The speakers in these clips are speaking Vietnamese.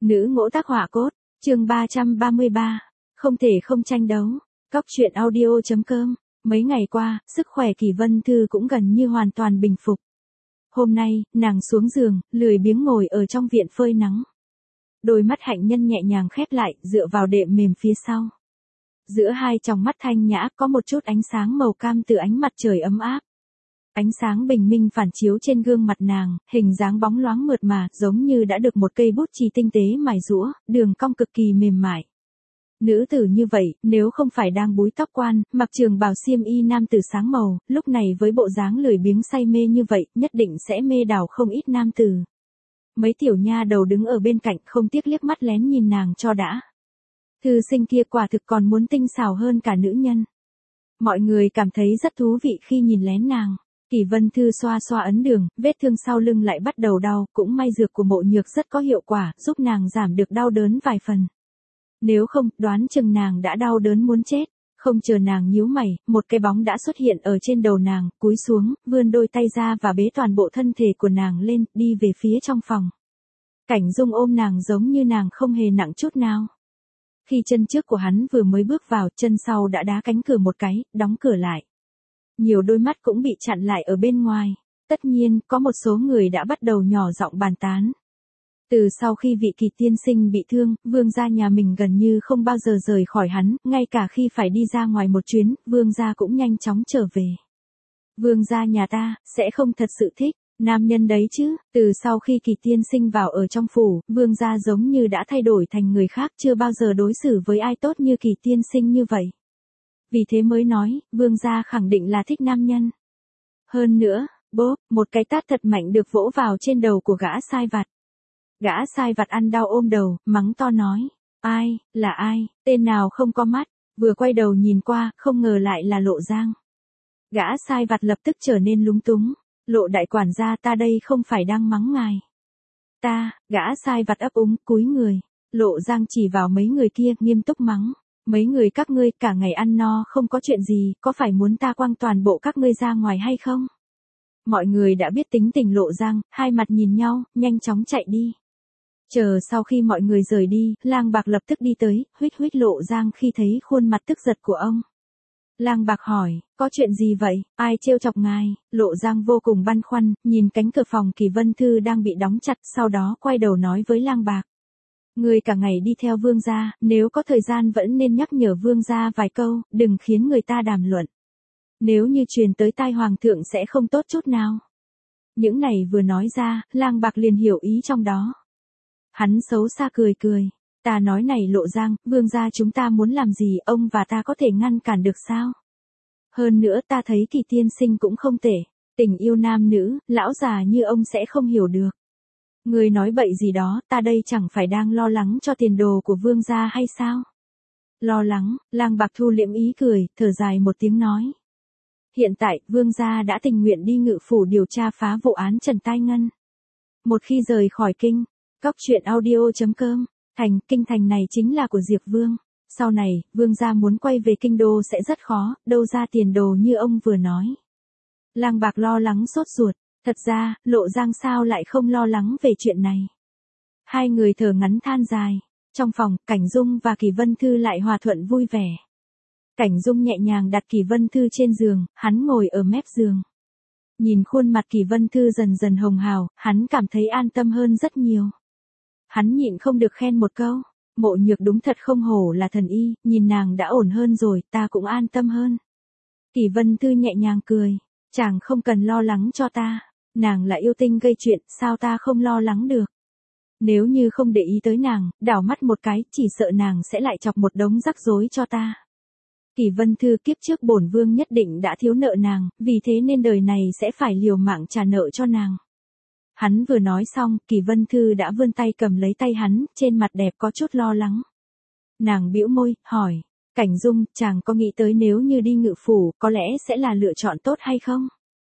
Nữ ngỗ tác họa cốt, chương 333, không thể không tranh đấu. Cóc truyện audio.com. Mấy ngày qua, sức khỏe Kỳ Vân Thư cũng gần như hoàn toàn bình phục. Hôm nay, nàng xuống giường, lười biếng ngồi ở trong viện phơi nắng. Đôi mắt hạnh nhân nhẹ nhàng khép lại, dựa vào đệm mềm phía sau. Giữa hai tròng mắt thanh nhã có một chút ánh sáng màu cam từ ánh mặt trời ấm áp. Ánh sáng bình minh phản chiếu trên gương mặt nàng, hình dáng bóng loáng mượt mà, giống như đã được một cây bút chì tinh tế mài giũa, đường cong cực kỳ mềm mại. Nữ tử như vậy, nếu không phải đang búi tóc quan, mặc trường bào xiêm y nam tử sáng màu, lúc này với bộ dáng lười biếng say mê như vậy, nhất định sẽ mê đảo không ít nam tử. Mấy tiểu nha đầu đứng ở bên cạnh không tiếc liếc mắt lén nhìn nàng cho đã. Thư sinh kia quả thực còn muốn tinh xảo hơn cả nữ nhân. Mọi người cảm thấy rất thú vị khi nhìn lén nàng. Kỳ Vân Thư xoa xoa ấn đường, vết thương sau lưng lại bắt đầu đau, cũng may dược của Mộ Nhược rất có hiệu quả, giúp nàng giảm được đau đớn vài phần. Nếu không, đoán chừng nàng đã đau đớn muốn chết. Không chờ nàng nhíu mày, một cái bóng đã xuất hiện ở trên đầu nàng, cúi xuống, vươn đôi tay ra và bế toàn bộ thân thể của nàng lên, đi về phía trong phòng. Cảnh Dung ôm nàng giống như nàng không hề nặng chút nào. Khi chân trước của hắn vừa mới bước vào, chân sau đã đá cánh cửa một cái, đóng cửa lại. Nhiều đôi mắt cũng bị chặn lại ở bên ngoài. Tất nhiên, có một số người đã bắt đầu nhỏ giọng bàn tán. Từ sau khi vị Kỳ tiên sinh bị thương, vương gia nhà mình gần như không bao giờ rời khỏi hắn, ngay cả khi phải đi ra ngoài một chuyến, vương gia cũng nhanh chóng trở về. Vương gia nhà ta, sẽ không thật sự thích nam nhân đấy chứ. Từ sau khi Kỳ tiên sinh vào ở trong phủ, vương gia giống như đã thay đổi thành người khác, chưa bao giờ đối xử với ai tốt như Kỳ tiên sinh như vậy. Vì thế mới nói, vương gia khẳng định là thích nam nhân. Hơn nữa, bốp, một cái tát thật mạnh được vỗ vào trên đầu của gã sai vặt. Gã sai vặt ăn đau ôm đầu, mắng to nói, ai, là ai, tên nào không có mắt, vừa quay đầu nhìn qua, không ngờ lại là Lộ Giang. Gã sai vặt lập tức trở nên lúng túng, Lộ đại quản gia, ta đây không phải đang mắng ngài. Ta, gã sai vặt ấp úng, cúi người, Lộ Giang chỉ vào mấy người kia, nghiêm túc mắng. Mấy người các ngươi cả ngày ăn no không có chuyện gì, có phải muốn ta quăng toàn bộ các ngươi ra ngoài hay không? Mọi người đã biết tính tình Lộ Giang, hai mặt nhìn nhau, nhanh chóng chạy đi. Chờ sau khi mọi người rời đi, Lang Bạc lập tức đi tới, huýt Lộ Giang khi thấy khuôn mặt tức giận của ông. Lang Bạc hỏi, có chuyện gì vậy, ai trêu chọc ngài? Lộ Giang vô cùng băn khoăn, nhìn cánh cửa phòng Kỳ Vân Thư đang bị đóng chặt, sau đó quay đầu nói với Lang Bạc. Người cả ngày đi theo vương gia, nếu có thời gian vẫn nên nhắc nhở vương gia vài câu, đừng khiến người ta đàm luận. Nếu như truyền tới tai hoàng thượng sẽ không tốt chút nào. Những này vừa nói ra, Lang Bạc liền hiểu ý trong đó. Hắn xấu xa cười cười. Ta nói này Lộ Giang, vương gia chúng ta muốn làm gì, ông và ta có thể ngăn cản được sao? Hơn nữa ta thấy Kỳ tiên sinh cũng không tệ. Tình yêu nam nữ, lão già như ông sẽ không hiểu được. Người nói bậy gì đó, ta đây chẳng phải đang lo lắng cho tiền đồ của vương gia hay sao? Lo lắng, Lang Bạc thu liễm ý cười, thở dài một tiếng nói. Hiện tại, vương gia đã tình nguyện đi Ngự phủ điều tra phá vụ án Trần Tai Ngân. Một khi rời khỏi kinh, Cóc truyện audio.com, kinh thành này chính là của Diệp Vương. Sau này, vương gia muốn quay về kinh đô sẽ rất khó, đâu ra tiền đồ như ông vừa nói. Lang Bạc lo lắng sốt ruột. Thật ra, Lộ Giang sao lại không lo lắng về chuyện này. Hai người thở ngắn than dài. Trong phòng, Cảnh Dung và Kỳ Vân Thư lại hòa thuận vui vẻ. Cảnh Dung nhẹ nhàng đặt Kỳ Vân Thư trên giường, hắn ngồi ở mép giường. Nhìn khuôn mặt Kỳ Vân Thư dần dần hồng hào, hắn cảm thấy an tâm hơn rất nhiều. Hắn nhịn không được khen một câu, Mộ Nhược đúng thật không hổ là thần y, nhìn nàng đã ổn hơn rồi, ta cũng an tâm hơn. Kỳ Vân Thư nhẹ nhàng cười, chàng không cần lo lắng cho ta. Nàng là yêu tinh gây chuyện, sao ta không lo lắng được? Nếu như không để ý tới nàng, đảo mắt một cái, chỉ sợ nàng sẽ lại chọc một đống rắc rối cho ta. Kỳ Vân Thư kiếp trước bổn vương nhất định đã thiếu nợ nàng, vì thế nên đời này sẽ phải liều mạng trả nợ cho nàng. Hắn vừa nói xong, Kỳ Vân Thư đã vươn tay cầm lấy tay hắn, trên mặt đẹp có chút lo lắng. Nàng bĩu môi, hỏi, Cảnh Dung, chàng có nghĩ tới nếu như đi Ngự phủ, có lẽ sẽ là lựa chọn tốt hay không?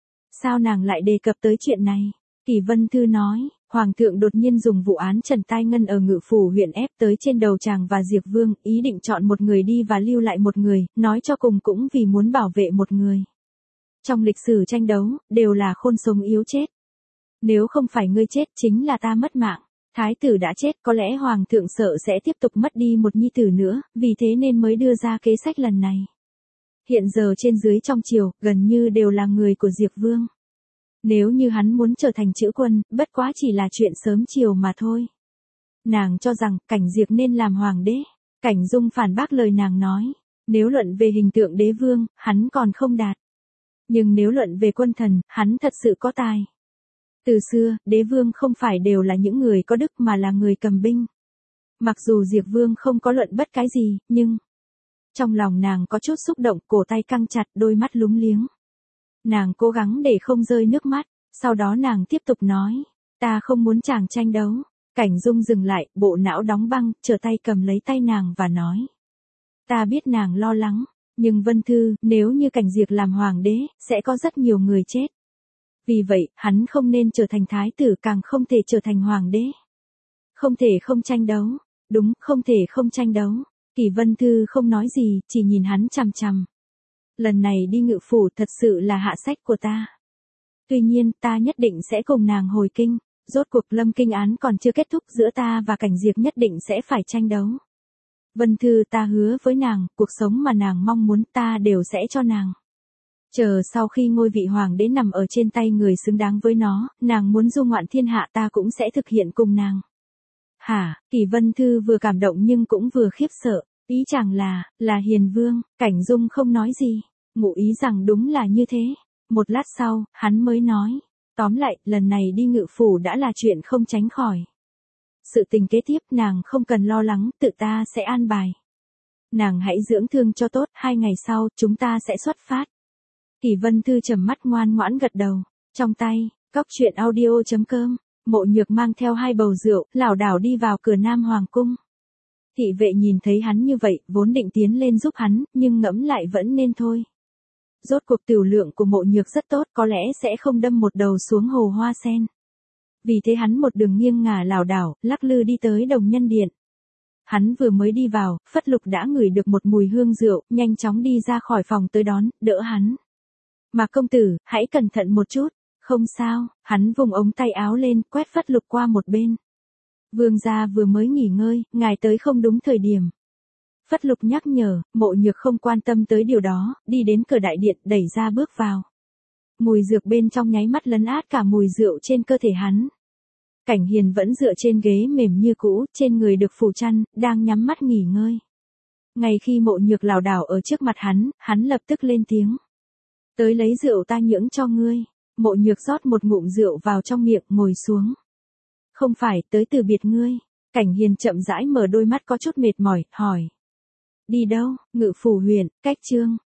Sao nàng lại đề cập tới chuyện này? Kỳ Vân Thư nói, Hoàng thượng đột nhiên dùng vụ án Trần Tai Ngân ở Ngự phủ huyện ép tới trên đầu chàng và Diệp Vương, ý định chọn một người đi và lưu lại một người, nói cho cùng cũng vì muốn bảo vệ một người. Trong lịch sử tranh đấu, đều là khôn sống yếu chết. Nếu không phải ngươi chết chính là ta mất mạng. Thái tử đã chết, có lẽ hoàng thượng sợ sẽ tiếp tục mất đi một nhi tử nữa, vì thế nên mới đưa ra kế sách lần này. Hiện giờ trên dưới trong triều, gần như đều là người của Diệp Vương. Nếu như hắn muốn trở thành chữ quân, bất quá chỉ là chuyện sớm chiều mà thôi. Nàng cho rằng, Cảnh Diệp nên làm hoàng đế. Cảnh Dung phản bác lời nàng nói. Nếu luận về hình tượng đế vương, hắn còn không đạt. Nhưng nếu luận về quân thần, hắn thật sự có tài. Từ xưa, đế vương không phải đều là những người có đức mà là người cầm binh. Mặc dù Diệp Vương không có luận bất cái gì, nhưng trong lòng nàng có chút xúc động, cổ tay căng chặt, đôi mắt lúng liếng. Nàng cố gắng để không rơi nước mắt, sau đó nàng tiếp tục nói, ta không muốn chàng tranh đấu. Cảnh Dung dừng lại, bộ não đóng băng, trở tay cầm lấy tay nàng và nói. Ta biết nàng lo lắng, nhưng Vân Thư, nếu như Cảnh Diệp làm hoàng đế, sẽ có rất nhiều người chết. Vì vậy, hắn không nên trở thành thái tử, càng không thể trở thành hoàng đế. Không thể không tranh đấu. Đúng, không thể không tranh đấu. Kỷ Vân Thư không nói gì, chỉ nhìn hắn chằm chằm. Lần này đi ngự phủ thật sự là hạ sách của ta. Tuy nhiên, ta nhất định sẽ cùng nàng hồi kinh. Rốt cuộc Lâm Kinh án còn chưa kết thúc, giữa ta và Cảnh Diệp nhất định sẽ phải tranh đấu. Vân Thư, ta hứa với nàng, cuộc sống mà nàng mong muốn ta đều sẽ cho nàng. Chờ sau khi ngôi vị hoàng đế nằm ở trên tay người xứng đáng với nó, nàng muốn du ngoạn thiên hạ ta cũng sẽ thực hiện cùng nàng. Hả, Kỷ Vân Thư vừa cảm động nhưng cũng vừa khiếp sợ, ý chẳng là hiền vương. Cảnh Dung không nói gì, ngụ ý rằng đúng là như thế. Một lát sau, hắn mới nói, tóm lại, lần này đi ngự phủ đã là chuyện không tránh khỏi. Sự tình kế tiếp nàng không cần lo lắng, tự ta sẽ an bài. Nàng hãy dưỡng thương cho tốt, 2 ngày sau, chúng ta sẽ xuất phát. Kỷ Vân Thư trầm mắt ngoan ngoãn gật đầu, trong tay, cóc truyện audio.com, Mộ Nhược mang theo 2 bầu rượu, lảo đảo đi vào cửa Nam Hoàng cung. Thị vệ nhìn thấy hắn như vậy, vốn định tiến lên giúp hắn, nhưng ngẫm lại vẫn nên thôi. Rốt cuộc tửu lượng của Mộ Nhược rất tốt, có lẽ sẽ không đâm một đầu xuống hồ hoa sen. Vì thế hắn một đường nghiêng ngả lảo đảo, lắc lư đi tới Đồng Nhân Điện. Hắn vừa mới đi vào, Phất Lục đã ngửi được một mùi hương rượu, nhanh chóng đi ra khỏi phòng tới đón, đỡ hắn. Mà công tử, hãy cẩn thận một chút. Không sao, hắn vùng ống tay áo lên, quét Phất Lục qua một bên. Vương gia vừa mới nghỉ ngơi, ngài tới không đúng thời điểm. Phất Lục nhắc nhở, Mộ Nhược không quan tâm tới điều đó, đi đến cửa đại điện, đẩy ra bước vào. Mùi dược bên trong nháy mắt lấn át cả mùi rượu trên cơ thể hắn. Cảnh Hiền vẫn dựa trên ghế mềm như cũ, trên người được phủ chăn, đang nhắm mắt nghỉ ngơi. Ngay khi Mộ Nhược lảo đảo ở trước mặt hắn lập tức lên tiếng. Tới lấy rượu ta nhưỡng cho ngươi. Mộ Nhược rót một ngụm rượu vào trong miệng, ngồi xuống. Không phải, tới từ biệt ngươi. Cảnh Hiền chậm rãi mở đôi mắt có chút mệt mỏi, hỏi. Đi đâu? Ngự phủ huyện, cách Trương.